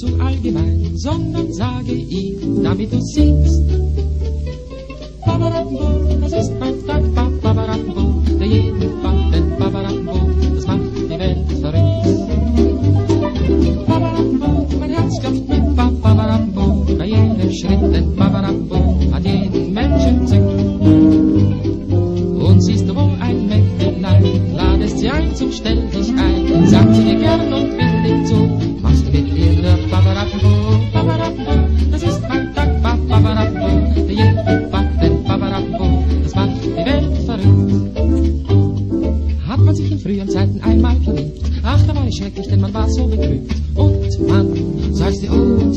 zu allgemein, sondern sage ihm, damit du singst. Babarambo, das ist mein Tag, Babarambo, der jeden Band, denn Babarambo, das macht die Welt verrückt. Babarambo, mein Herz klopft mit Babarambo, bei jedem Schritt, denn Babarambo hat jeden Menschen zückt. Und siehst du wo ein Mägdelein, ladest sie ein zum Stell dich ein, sagt sie dir gern und willig zu, machst du mit ihr nur Babarambo, Babarambo, das ist mein Tag, Babarambo, der jeden Band, denn Babarambo, das macht die Welt verrückt. Hat man sich in früheren Zeiten einmal verliebt, ach, da war ich schrecklich, denn man war so betrübt. Und man sagst dir, oh und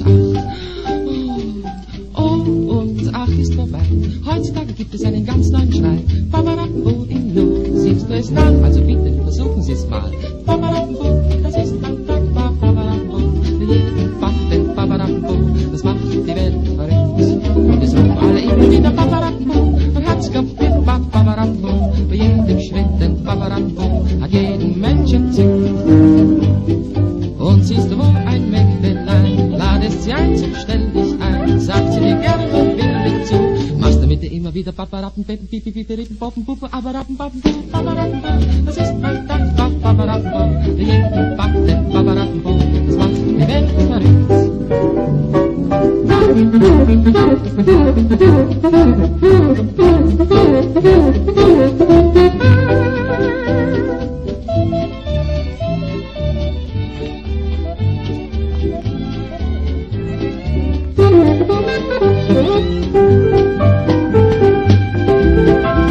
ach, oh und ach ist vorbei. Heutzutage gibt es einen ganz neuen Schrei. Babarambo im Nu, siehst du es nach, also bitte versuchen Sie es mal. Babarambo, das ist mein Tag, Babarambo, für jeden Bach, denn Babarambo, das macht die Welt verrückt. Und es rufen alle immer wieder Babarambo, mein Herz klopft mit Babarambo, bei jedem Schritt, denn Babarambo hat jeden Menschen zückt. Und siehst du wo ein Mägdelein, ladest sie ein zum Stell dich ein, sagt sie dir gerne und willig zu, machst du mit dir immer wieder Babarappen, Beppen, Pipi, Pipi, Rippen, Poppen, Puppe, Abarappen, Bappen, Babarappen, das ist mein Tag, Babarappen, für jeden Bach, denn Babarappen, das macht die Welt verrückt.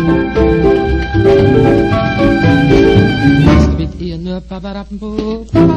Machst du mit ihr nur Babarambo,